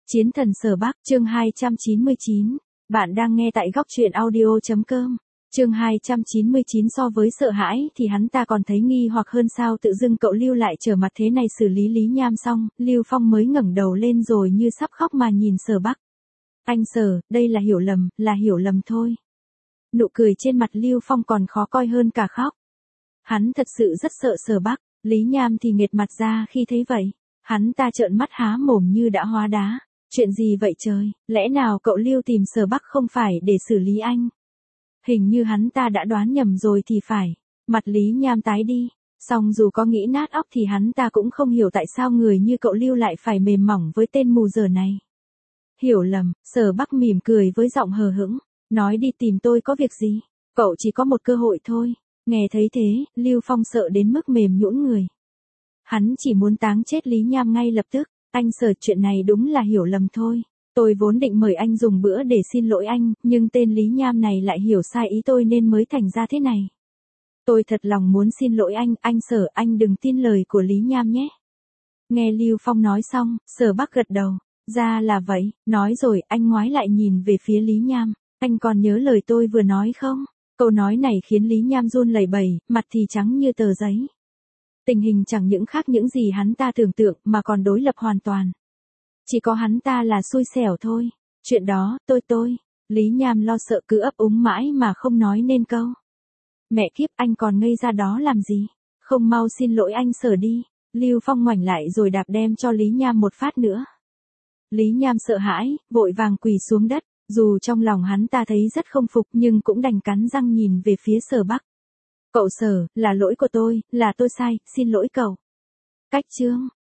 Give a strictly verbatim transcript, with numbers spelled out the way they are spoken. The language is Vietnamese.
Chiến thần Sở Bắc, chương hai trăm chín mươi chín. Bạn đang nghe tại góc truyện audio.com. Chương hai trăm chín mươi chín. So với sợ hãi thì hắn ta còn thấy nghi hoặc hơn sao tự dưng cậu Lưu lại trở mặt thế này. Xử lý Lý Nham xong, Lưu Phong mới ngẩng đầu lên rồi như sắp khóc mà nhìn Sở Bắc. Anh Sở, đây là hiểu lầm, là hiểu lầm thôi. Nụ cười trên mặt Lưu Phong còn khó coi hơn cả khóc. Hắn thật sự rất sợ Sở Bắc. Lý Nham thì nghệt mặt ra khi thấy vậy. Hắn ta trợn mắt há mồm như đã hóa đá. Chuyện gì vậy trời, lẽ nào cậu Lưu tìm Sở Bắc không phải để xử lý anh? Hình như hắn ta đã đoán nhầm rồi thì phải. Mặt Lý Nham tái đi. Song dù có nghĩ nát óc thì hắn ta cũng không hiểu tại sao người như cậu Lưu lại phải mềm mỏng với tên mù dở này. Hiểu lầm, Sở Bắc mỉm cười với giọng hờ hững. Nói đi, tìm tôi có việc gì? Cậu chỉ có một cơ hội thôi. Nghe thấy thế, Lưu Phong sợ đến mức mềm nhũn người. Hắn chỉ muốn táng chết Lý Nham ngay lập tức. Anh Sở, chuyện này đúng là hiểu lầm thôi. Tôi vốn định mời anh dùng bữa để xin lỗi anh, nhưng tên Lý Nham này lại hiểu sai ý tôi nên mới thành ra thế này. Tôi thật lòng muốn xin lỗi anh, anh Sở, anh đừng tin lời của Lý Nham nhé. Nghe Lưu Phong nói xong, Sở Bắc gật đầu. Ra là vậy, nói rồi, anh ngoái lại nhìn về phía Lý Nham. Anh còn nhớ lời tôi vừa nói không? Câu nói này khiến Lý Nham run lẩy bẩy, mặt thì trắng như tờ giấy. Tình hình chẳng những khác những gì hắn ta tưởng tượng mà còn đối lập hoàn toàn. Chỉ có hắn ta là xui xẻo thôi. Chuyện đó, tôi tôi. Lý Nham lo sợ cứ ấp úng mãi mà không nói nên câu. Mẹ kiếp, anh còn ngây ra đó làm gì? Không mau xin lỗi anh Sở đi. Lưu Phong ngoảnh lại rồi đạp đem cho Lý Nham một phát nữa. Lý Nham sợ hãi, vội vàng quỳ xuống đất. Dù trong lòng hắn ta thấy rất không phục nhưng cũng đành cắn răng nhìn về phía Sở Bắc. Cậu Sở, là lỗi của tôi, là tôi sai, xin lỗi cậu. Cách chương.